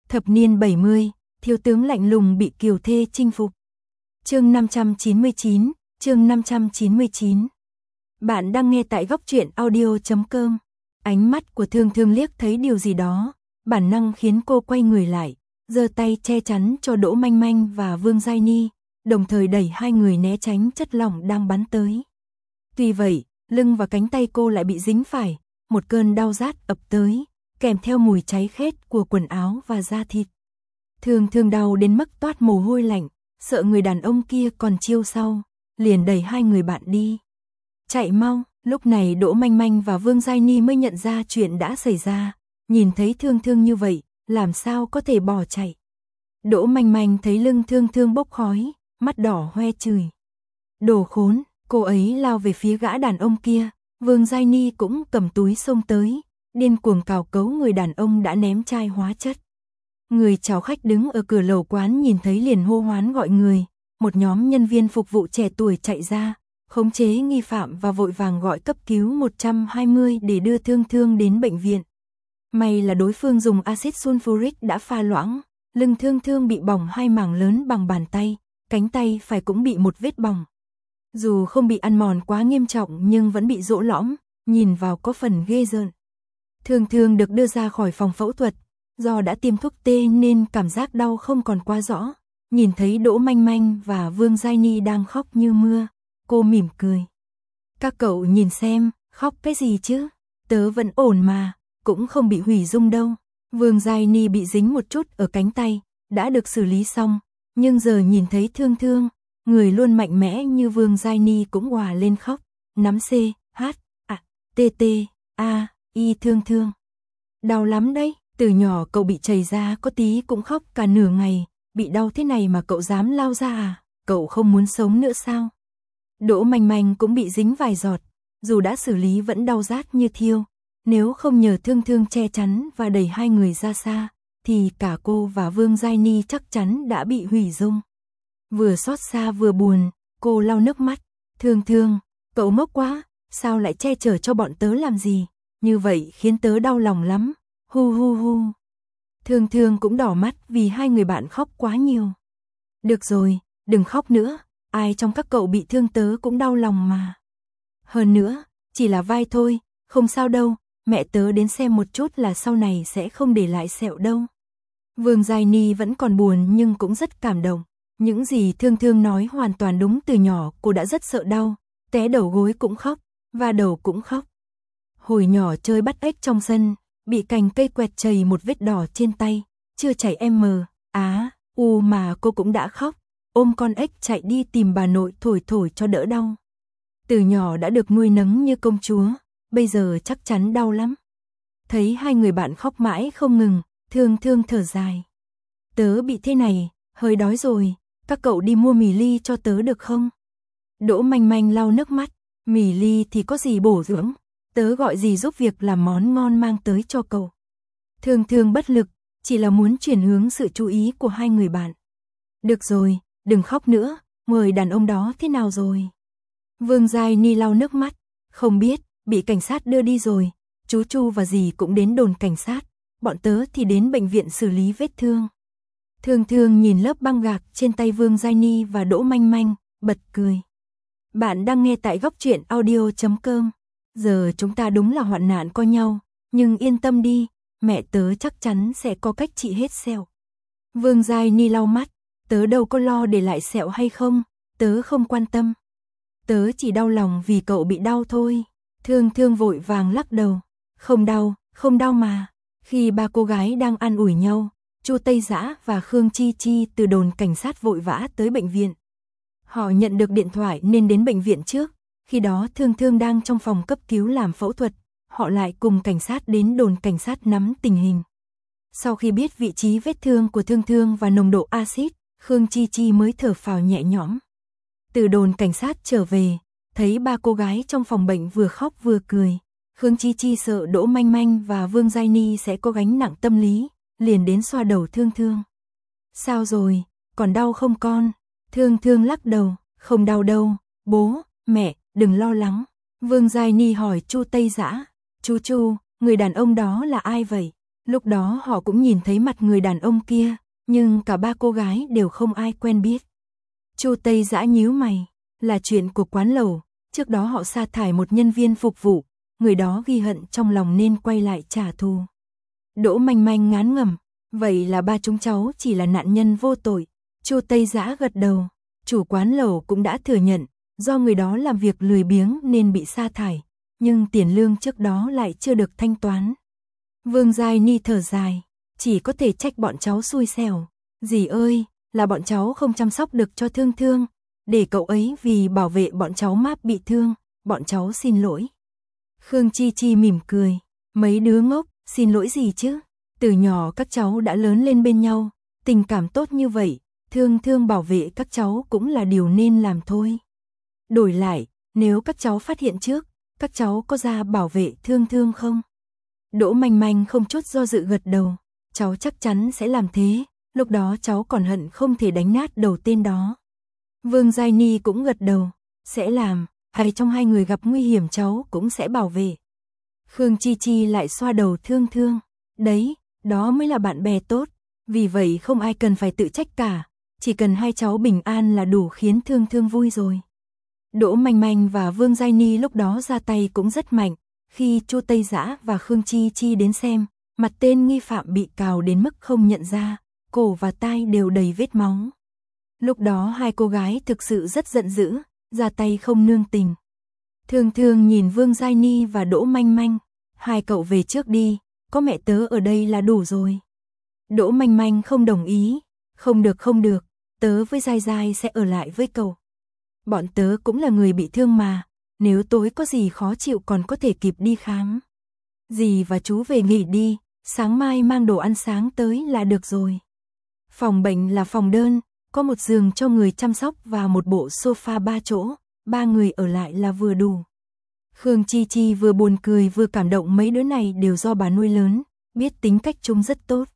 Thập niên 70, thiếu tướng lạnh lùng bị kiều thê chinh phục. Chương 599, chương 599. Bạn đang nghe tại góc truyện audio.com. Ánh mắt của Thương Thương liếc thấy điều gì đó, bản năng khiến cô quay người lại, giơ tay che chắn cho Đỗ Manh Manh và Vương Giai Ni, đồng thời đẩy hai người né tránh chất lỏng đang bắn tới. Tuy vậy, lưng và cánh tay cô lại bị dính phải, một cơn đau rát ập tới, kèm theo mùi cháy khét của quần áo và da thịt. Thương Thương đau đến mức toát mồ hôi lạnh, sợ người đàn ông kia còn chiêu sau, liền đẩy hai người bạn đi. Chạy mau, lúc này Đỗ Manh Manh và Vương Giai Ni mới nhận ra chuyện đã xảy ra, nhìn thấy Thương Thương như vậy, làm sao có thể bỏ chạy. Đỗ Manh Manh thấy lưng Thương Thương bốc khói, mắt đỏ hoe chửi. Đồ khốn, cô ấy lao về phía gã đàn ông kia, Vương Giai Ni cũng cầm túi xông tới, điên cuồng cào cấu người đàn ông đã ném chai hóa chất. Người chào khách đứng ở cửa lầu quán nhìn thấy liền hô hoán gọi người, một nhóm nhân viên phục vụ trẻ tuổi chạy ra, khống chế nghi phạm và vội vàng gọi cấp cứu 120 để đưa Thương Thương đến bệnh viện. May là đối phương dùng axit sulfuric đã pha loãng, lưng Thương Thương bị bỏng hai mảng lớn bằng bàn tay, cánh tay phải cũng bị một vết bỏng. Dù không bị ăn mòn quá nghiêm trọng nhưng vẫn bị rỗ lõm, nhìn vào có phần ghê rợn. Thương Thương được đưa ra khỏi phòng phẫu thuật, do đã tiêm thuốc tê nên cảm giác đau không còn quá rõ. Nhìn thấy Đỗ Manh Manh và Vương Giai Ni đang khóc như mưa, cô mỉm cười. Các cậu nhìn xem, khóc cái gì chứ? Tớ vẫn ổn mà, cũng không bị hủy dung đâu. Vương Giai Ni bị dính một chút ở cánh tay, đã được xử lý xong, nhưng giờ nhìn thấy Thương Thương, người luôn mạnh mẽ như Vương Giai Ni cũng òa lên khóc, nắm C, H, A, T, T, A, I Thương Thương. Đau lắm đấy, từ nhỏ cậu bị chảy ra có tí cũng khóc cả nửa ngày, bị đau thế này mà cậu dám lao ra à, cậu không muốn sống nữa sao? Đỗ Manh Manh cũng bị dính vài giọt, dù đã xử lý vẫn đau rát như thiêu, nếu không nhờ Thương Thương che chắn và đẩy hai người ra xa, thì cả cô và Vương Giai Ni chắc chắn đã bị hủy dung. Vừa xót xa vừa buồn, cô lau nước mắt. Thương Thương, cậu ngốc quá, sao lại che chở cho bọn tớ làm gì? Như vậy khiến tớ đau lòng lắm. Hu hu hu. Thương Thương cũng đỏ mắt vì hai người bạn khóc quá nhiều. Được rồi, đừng khóc nữa, ai trong các cậu bị thương tớ cũng đau lòng mà. Hơn nữa, chỉ là vai thôi, không sao đâu, mẹ tớ đến xem một chút là sau này sẽ không để lại sẹo đâu. Vương Giai Ni vẫn còn buồn nhưng cũng rất cảm động. Những gì Thương Thương nói hoàn toàn đúng, từ nhỏ cô đã rất sợ đau, té đầu gối cũng khóc, và đầu cũng khóc. Hồi nhỏ chơi bắt ếch trong sân, bị cành cây quẹt chảy một vết đỏ trên tay, chưa chảy M, Á, U mà cô cũng đã khóc, ôm con ếch chạy đi tìm bà nội thổi thổi cho đỡ đau. Từ nhỏ đã được nuôi nấng như công chúa, bây giờ chắc chắn đau lắm. Thấy hai người bạn khóc mãi không ngừng, Thương Thương thở dài. Tớ bị thế này, hơi đói rồi, các cậu đi mua mì ly cho tớ được không? Đỗ Manh Manh lau nước mắt, mì ly thì có gì bổ dưỡng, tớ gọi gì giúp việc làm món ngon mang tới cho cậu. Thương Thương bất lực, chỉ là muốn chuyển hướng sự chú ý của hai người bạn. Được rồi, đừng khóc nữa, người đàn ông đó thế nào rồi? Vương Giai Ni lau nước mắt, không biết, bị cảnh sát đưa đi rồi, chú Chu và dì cũng đến đồn cảnh sát, bọn tớ thì đến bệnh viện xử lý vết thương. Thương Thương nhìn lớp băng gạc trên tay Vương Giai Ni và Đỗ Manh Manh, bật cười. Bạn đang nghe tại góc truyện audio.com. Giờ chúng ta đúng là hoạn nạn co nhau, nhưng yên tâm đi, mẹ tớ chắc chắn sẽ có cách trị hết sẹo. Vương Giai Ni lau mắt, tớ đâu có lo để lại sẹo hay không, tớ không quan tâm. Tớ chỉ đau lòng vì cậu bị đau thôi. Thương Thương vội vàng lắc đầu, không đau mà. Khi ba cô gái đang an ủi nhau, Chu Tây Dã và Khương Chi Chi từ đồn cảnh sát vội vã tới bệnh viện. Họ nhận được điện thoại nên đến bệnh viện trước, khi đó Thương Thương đang trong phòng cấp cứu làm phẫu thuật, họ lại cùng cảnh sát đến đồn cảnh sát nắm tình hình. Sau khi biết vị trí vết thương của Thương Thương và nồng độ axit, Khương Chi Chi mới thở phào nhẹ nhõm. Từ đồn cảnh sát trở về, thấy ba cô gái trong phòng bệnh vừa khóc vừa cười, Khương Chi Chi sợ Đỗ Manh Manh và Vương Giai Ni sẽ có gánh nặng tâm lý, liền đến xoa đầu Thương Thương. Sao rồi, còn đau không con? Thương Thương lắc đầu, không đau đâu, bố, mẹ, đừng lo lắng. Vương Giai Ni hỏi Chu Tây Dã, chú Chu, người đàn ông đó là ai vậy? Lúc đó họ cũng nhìn thấy mặt người đàn ông kia, nhưng cả ba cô gái đều không ai quen biết. Chu Tây Dã nhíu mày, là chuyện của quán lẩu, trước đó họ sa thải một nhân viên phục vụ, người đó ghi hận trong lòng nên quay lại trả thù. Đỗ Manh Manh ngán ngẩm, vậy là ba chúng cháu chỉ là nạn nhân vô tội. Chu Tây Dã gật đầu, chủ quán lẩu cũng đã thừa nhận, do người đó làm việc lười biếng nên bị sa thải, nhưng tiền lương trước đó lại chưa được thanh toán. Vương Giai Ni thở dài, chỉ có thể trách bọn cháu xui xẻo. Dì ơi, là bọn cháu không chăm sóc được cho Thương Thương, để cậu ấy vì bảo vệ bọn cháu máp bị thương, bọn cháu xin lỗi. Khương Chi Chi mỉm cười, mấy đứa ngốc, xin lỗi gì chứ, từ nhỏ các cháu đã lớn lên bên nhau, tình cảm tốt như vậy, Thương Thương bảo vệ các cháu cũng là điều nên làm thôi. Đổi lại, nếu các cháu phát hiện trước, các cháu có ra bảo vệ Thương Thương không? Đỗ Manh Manh không chút do dự gật đầu, cháu chắc chắn sẽ làm thế, lúc đó cháu còn hận không thể đánh nát đầu tên đó. Vương Giai Ni cũng gật đầu, sẽ làm, hay trong hai người gặp nguy hiểm cháu cũng sẽ bảo vệ. Khương Chi Chi lại xoa đầu Thương Thương, đấy, đó mới là bạn bè tốt, vì vậy không ai cần phải tự trách cả, chỉ cần hai cháu bình an là đủ khiến Thương Thương vui rồi. Đỗ Manh Manh và Vương Giai Ni lúc đó ra tay cũng rất mạnh, khi Chu Tây Dã và Khương Chi Chi đến xem, mặt tên nghi phạm bị cào đến mức không nhận ra, cổ và tai đều đầy vết máu. Lúc đó hai cô gái thực sự rất giận dữ, ra tay không nương tình. Thương Thương nhìn Vương Giai Ni và Đỗ Manh Manh, hai cậu về trước đi, có mẹ tớ ở đây là đủ rồi. Đỗ Manh Manh không đồng ý, không được, tớ với Giai Giai sẽ ở lại với cậu. Bọn tớ cũng là người bị thương mà, nếu tối có gì khó chịu còn có thể kịp đi khám. Dì và chú về nghỉ đi, sáng mai mang đồ ăn sáng tới là được rồi. Phòng bệnh là phòng đơn, có một giường cho người chăm sóc và một bộ sofa 3 chỗ, 3 người ở lại là vừa đủ. Khương Chi Chi vừa buồn cười vừa cảm động, mấy đứa này đều do bà nuôi lớn, biết tính cách chúng rất tốt.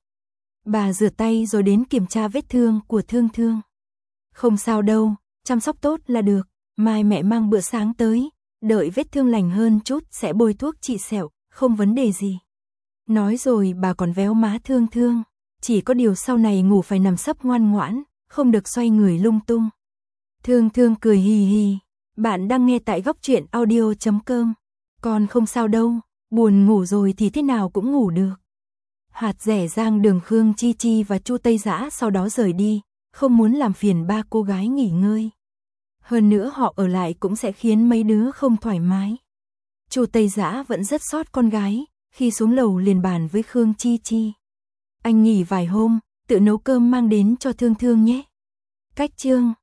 Bà rửa tay rồi đến kiểm tra vết thương của Thương Thương. Không sao đâu, chăm sóc tốt là được, mai mẹ mang bữa sáng tới, đợi vết thương lành hơn chút sẽ bôi thuốc trị sẹo, không vấn đề gì. Nói rồi bà còn véo má Thương Thương, chỉ có điều sau này ngủ phải nằm sấp ngoan ngoãn, không được xoay người lung tung. Thương Thương cười hì hì, bạn đang nghe tại góc truyện audio.com, con không sao đâu, buồn ngủ rồi thì thế nào cũng ngủ được. Hạt rẻ rang đường. Khương Chi Chi và Chu Tây Dã sau đó rời đi, không muốn làm phiền ba cô gái nghỉ ngơi. Hơn nữa họ ở lại cũng sẽ khiến mấy đứa không thoải mái. Chu Tây Dã vẫn rất xót con gái, khi xuống lầu liền bàn với Khương Chi Chi. Anh nghỉ vài hôm, tự nấu cơm mang đến cho Thương Thương nhé. Cách chương